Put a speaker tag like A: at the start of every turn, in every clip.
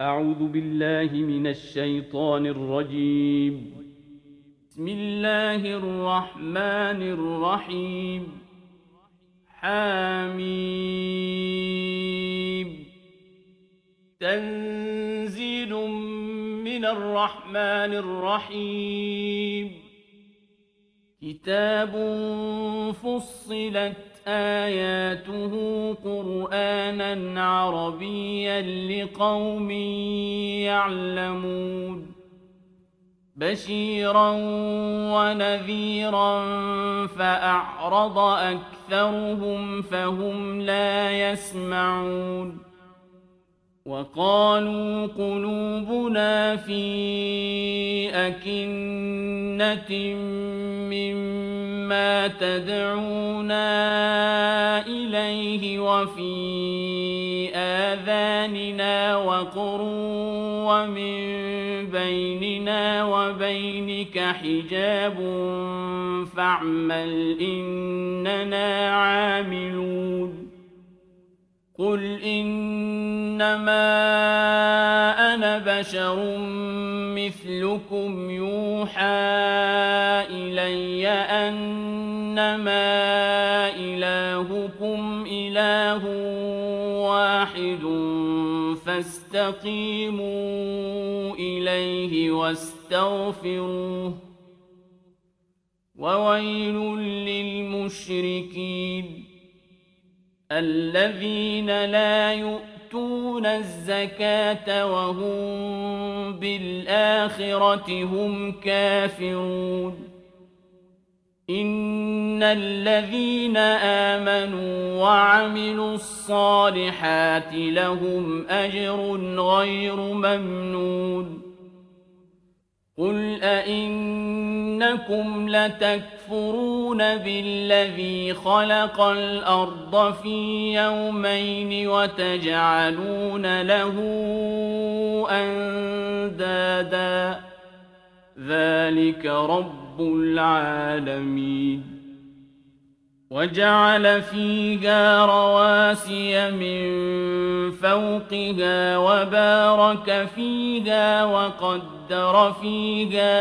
A: أعوذ بالله من الشيطان الرجيم. بسم الله الرحمن الرحيم. حميم. تنزيل من الرحمن الرحيم. كتاب فصلت آياته قرآنًا عربيًّا لقوم يعلمون بشيرًا ونذيرًا فأعرض أكثرهم فهم لا يسمعون وقالوا قلوبنا في أكنة مما تدعونا إليه وفي آذاننا وقر ومن بيننا وبينك حجاب فاعمل إننا عاملون قل إنما أنا بشر مثلكم يوحى إلي أنما إلهكم إله واحد فاستقيموا إليه واستغفروه وويل للمشركين الذين لا يؤتون الزكاة وهم بالآخرة هم كافرون إن الذين آمنوا وعملوا الصالحات لهم أجر غير ممنون قل أئنكم لتكفرون بالذي خلق الأرض في يومين وتجعلون له أندادا ذلك رب العالمين وجعل فيها رواسي من فوقها وبارك فيها وقدر فيها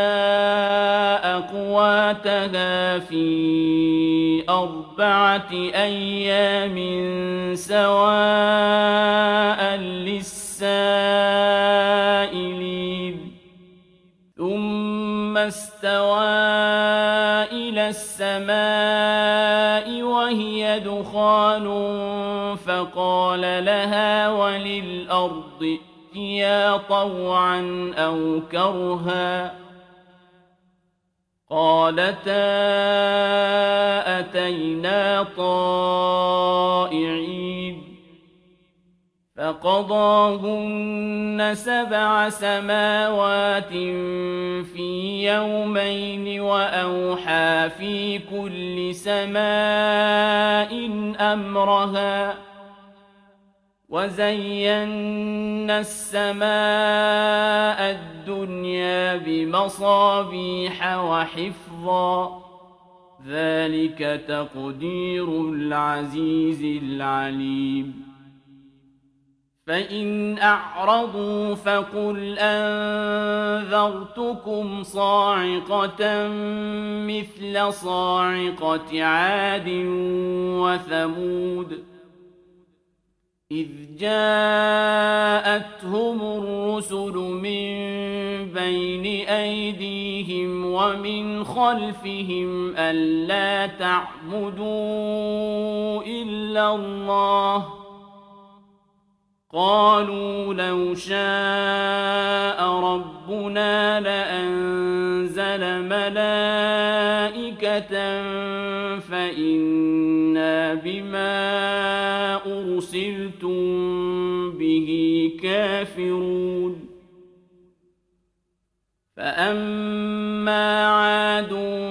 A: أقواتها في 4 أيام سواء للسائلين ثم استوى إلى السماء وهي دخان فقال لها وللأرض ائتيا طوعا أو كرها قالتا أتينا طائعين فقضاهن 7 سماوات في يومين وأوحى في كل سماء أمرها وزينا السماء الدنيا بمصابيح وحفظا ذلك تقدير العزيز العليم فإن أعرضوا فقل أنذرتكم صاعقة مثل صاعقة عاد وثمود إذ جاءتهم الرسل من بين أيديهم ومن خلفهم ألا تعبدوا إلا الله قالوا لو شاء ربنا لأنزل ملائكة فإنا بما أرسلتم به كافرون فأما عاد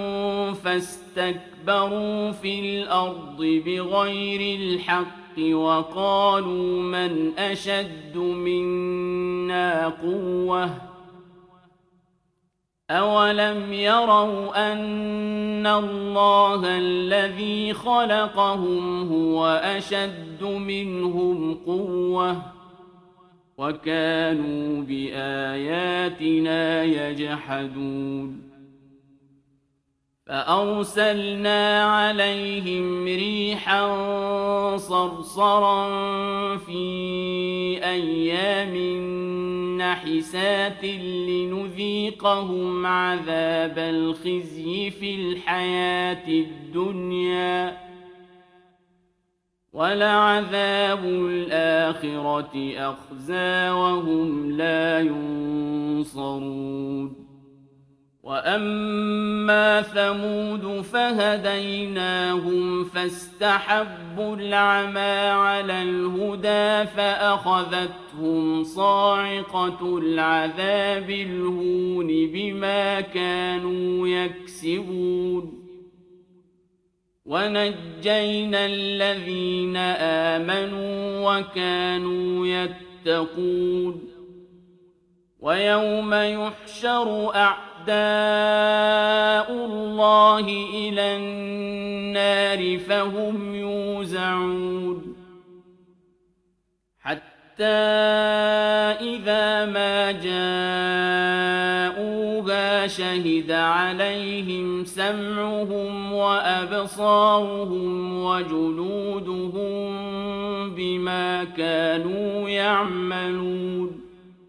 A: فاستكبروا في الأرض بغير الحق وقالوا من أشد منا قوة أولم يروا أن الله الذي خلقهم هو أشد منهم قوة وكانوا بآياتنا يجحدون فأرسلنا عليهم ريحا صرصرا في أيام نحسات لنذيقهم عذاب الخزي في الحياة الدنيا ولعذاب الآخرة أخزى وهم لا ينصرون وأما ثمود فهديناهم فاستحبوا العمى على الهدى فأخذتهم صاعقة العذاب الهون بما كانوا يكسبون ونجينا الذين آمنوا وكانوا يتقون ويوم يحشر أعداء الله إلى النار فهم يوزعون حتى إذا ما جاءوها شهد عليهم سمعهم وأبصارهم وجلودهم بما كانوا يعملون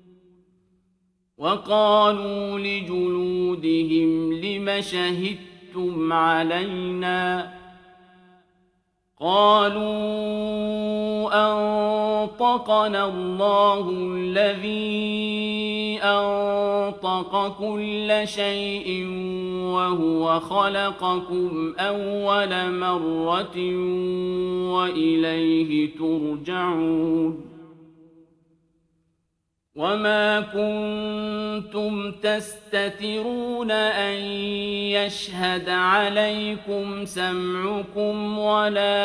A: وقالوا لجلودهم لم شهدتم علينا قالوا أنطقنا الله الذي أنطق كل شيء وهو خلقكم أول مرة وإليه ترجعون وما كنتم تستترون أن يشهد عليكم سمعكم ولا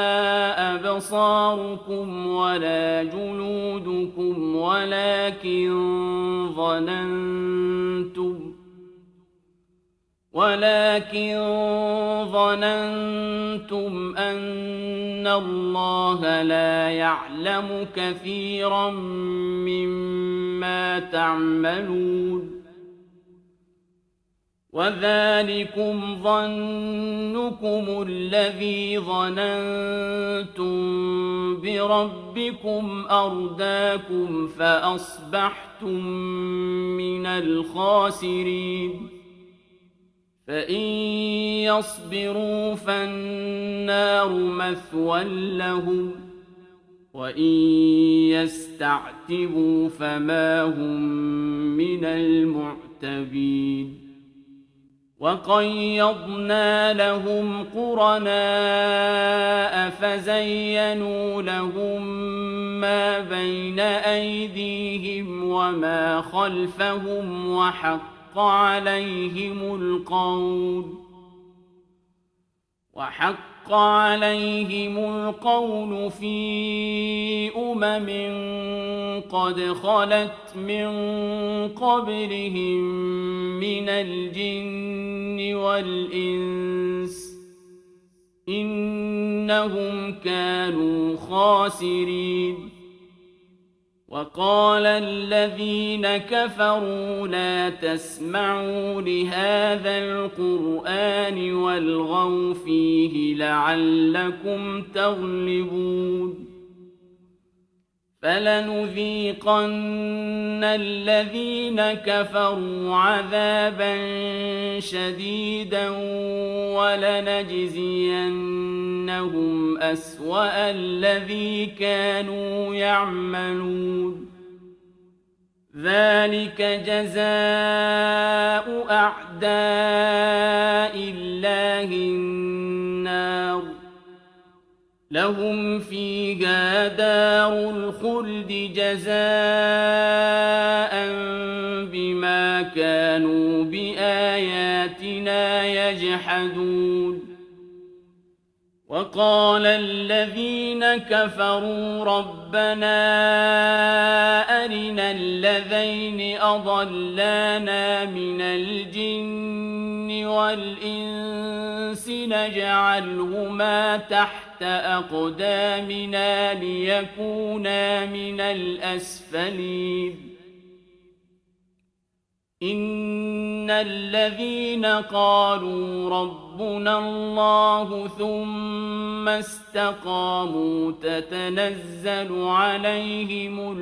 A: أبصاركم ولا جلودكم ولكن ظننتم أن الله لا يعلم كثيرا مما تعملون وذلكم ظنكم الذي ظننتم بربكم أرداكم فأصبحتم من الخاسرين فإن يصبروا فالنار مثوى لهم وإن يستعتبوا فما هم من المعتبين وقيضنا لهم قرناء فزينوا لهم ما بين أيديهم وما خلفهم وحق عليهم القول في قد خلت من قبلهم من الجن والإنس إنهم كانوا خاسرين وقال الذين كفروا لا تسمعوا لهذا القرآن والغوا فيه لعلكم تغلبون فلنذيقن الذين كفروا عذابا شديدا ولنجزينهم أسوأ الذي كانوا يعملون ذلك جزاء أعداء الله النار لهم فيها دار الخلد جزاء بما كانوا بآياتنا يجحدون وقال وقال الذين كفروا ربنا أرنا الذين أضلانا من الجن والإنس نجعلهما تحت أقدامنا ليكونا من الأسفلين إن الذين قالوا ربنا الله ثم استقاموا تتنزل عليهم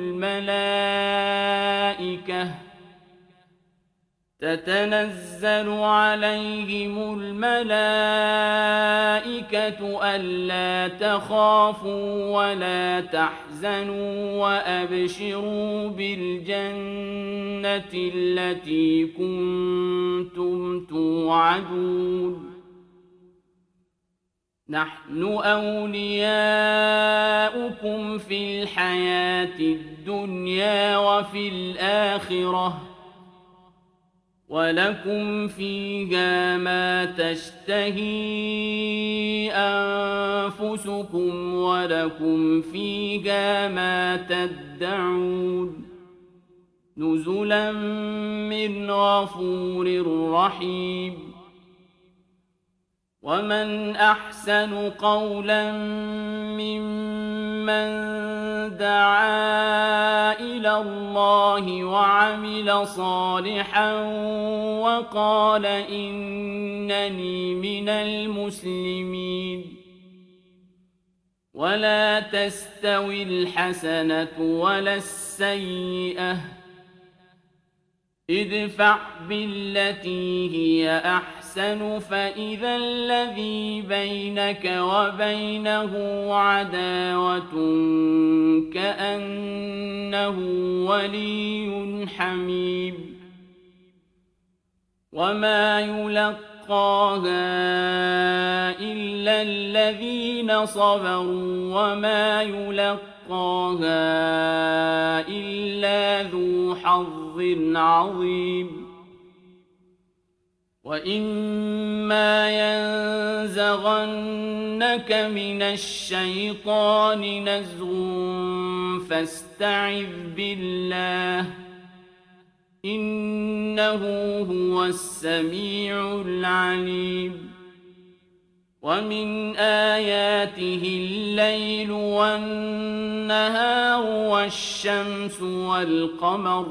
A: الملائكة ألا تخافوا ولا تحزنوا وأبشروا بالجنة التي كنتم توعدون نحن أولياؤكم في الحياة الدنيا وفي الآخرة ولكم فيها ما تشتهي أنفسكم ولكم فيها ما تدعون نزلا من غفور رحيم ومن أحسن قولا ممن دعا إلى الله وعمل صالحا وقال إنني من المسلمين ولا تستوي الحسنة ولا السيئة ادفع بالتي هي أحسن فإذا الذي بينك وبينه عداوة كأنه ولي حميم وما يلقاها إلا الذين صبروا وما يلقاها إلا ذو حظ عظيم وإما ينزغنك من الشيطان نزغ فاستعذ بالله إنه هو السميع العليم ومن آياته الليل والنهار والشمس والقمر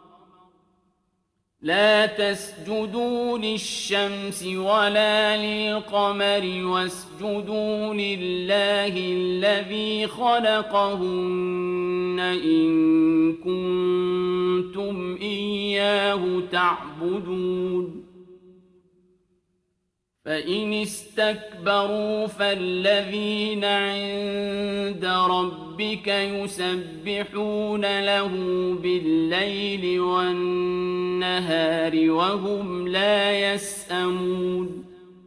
A: لا تسجدوا للشمس ولا للقمر واسجدوا لله الذي خلقهن إن كنتم إياه تعبدون فإن استكبروا فالذين عند ربك يسبحون له بالليل والنهار وهم لا يسأمون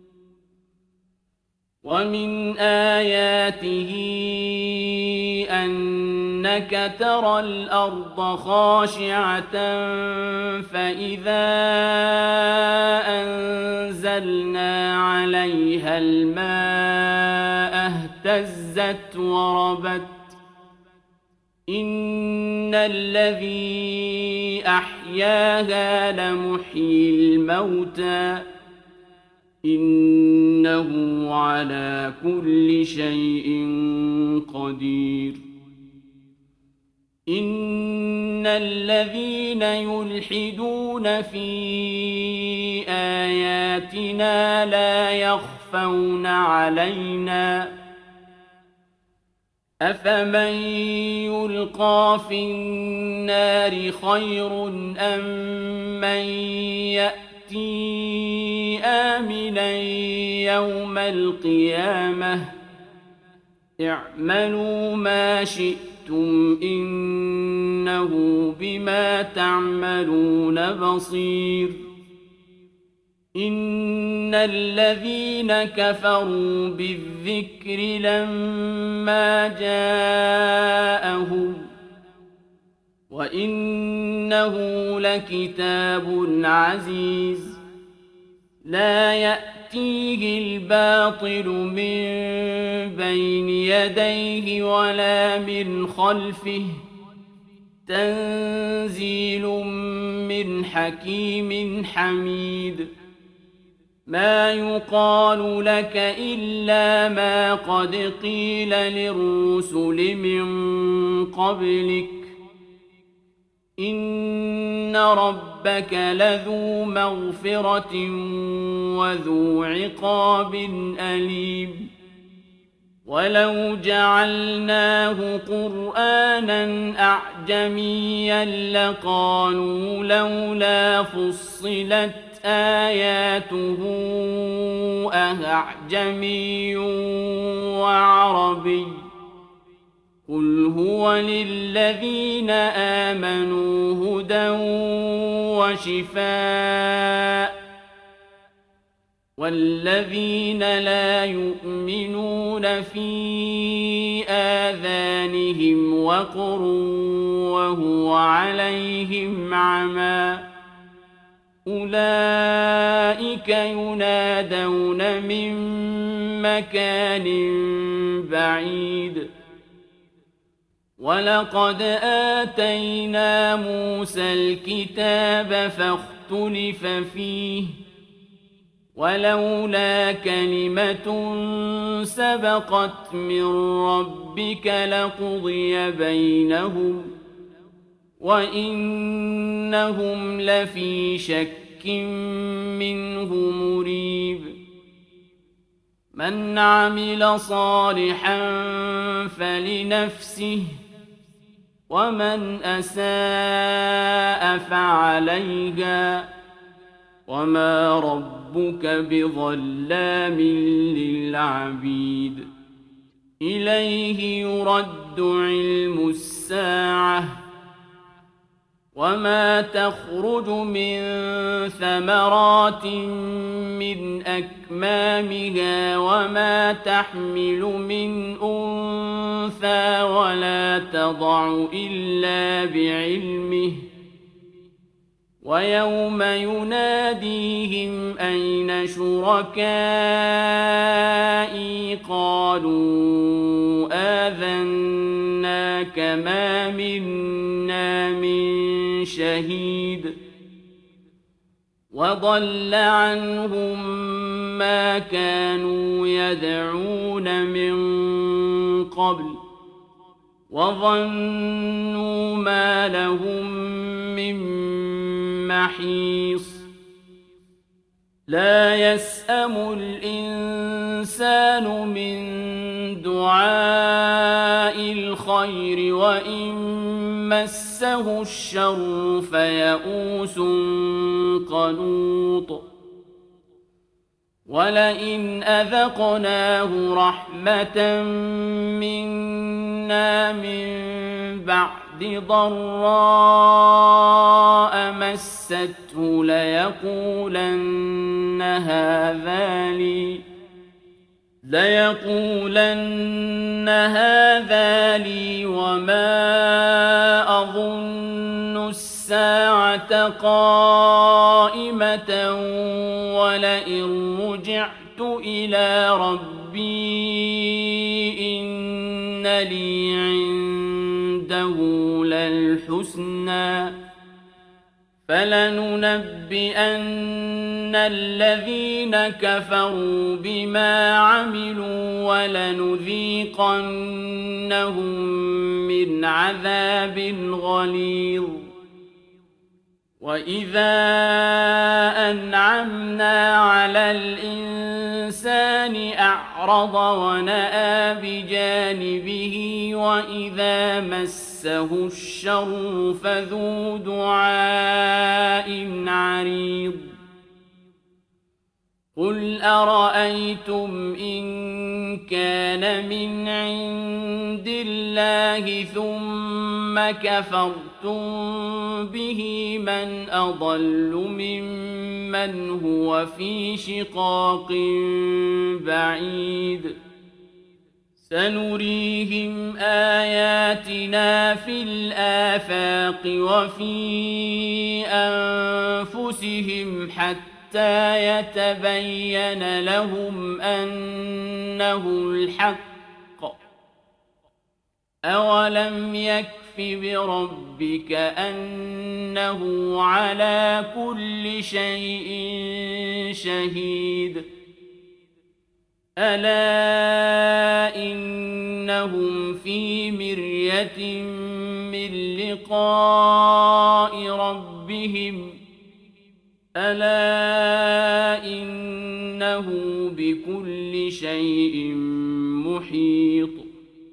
A: ومن آياته أنك ترى الأرض خاشعة فإذا أنزلنا عليها الماء اهتزت وربت إن الذي أحياها لمحيي الموتى إنه على كل شيء قدير إن الذين يلحدون في آياتنا لا يخفون علينا أفمن يلقى في النار خير أم من يأتي آمنا يوم القيامة اعملوا ما شئتم إنه بما تعملون بصير إن الذين كفروا بالذكر لما جاءهم وإنه لكتاب عزيز لا يأتيه يأتيه الباطل من بين يديه ولا من خلفه تنزيل من حكيم حميد ما يقال لك إلا ما قد قيل للرسل من قبلك إن ربك لذو مغفرة وذو عقاب أليم ولو جعلناه قرآنا أعجميا لقالوا لولا فصلت آياته أعجمي وعربي قل هو للذين آمنوا هدى وشفاء والذين لا يؤمنون في آذانهم وقر وهو عليهم عمى أولئك ينادون من مكان بعيد ولقد آتينا موسى الكتاب فاختلف فيه ولولا كلمة سبقت من ربك لقضي بينهم وإنهم لفي شك منه مريب من عمل صالحا فلنفسه ومن أساء فعليها وما ربك بظلام للعبيد إليه يرد علم الساعة وما تخرج من ثمرات من أكمامها وما تحمل من أنثى ولا تضع إلا بعلمه ويوم يناديهم أين شركائي قالوا آذناك ما منا من شهيد وضل عنهم ما كانوا يدعون من قبل وظنوا ما لهم من محيص لا يسأم الإنسان من دعاء الخير وإن مسه الشر فيئوس قنوط ولئن أذقناه رحمة منا من بعد ضراء مسته ليقولن هذا لي وما أظن الساعة قائمة ولئن رجعت إلى ربي إن لي عنده للحسنى فلننبئن الذين كفروا بما عملوا ولنذيقنهم من عذاب غليظ وإذا أنعمنا على الإنسان أعرض ونأى بجانبه وإذا مسه الشر فذو دعاء عريض قل أرأيتم إن كان من عند الله ثم كفرتم به من أضل ممن هو في شقاق بعيد سنريهم آياتنا في الآفاق وفي أنفسهم حتى حتى يتبين لهم أنه الحق. أولم يكف بربك أنه على كل شيء شهيد. ألا إنهم في مرية من لقاء ربهم ألا إنه بكل شيء محيط.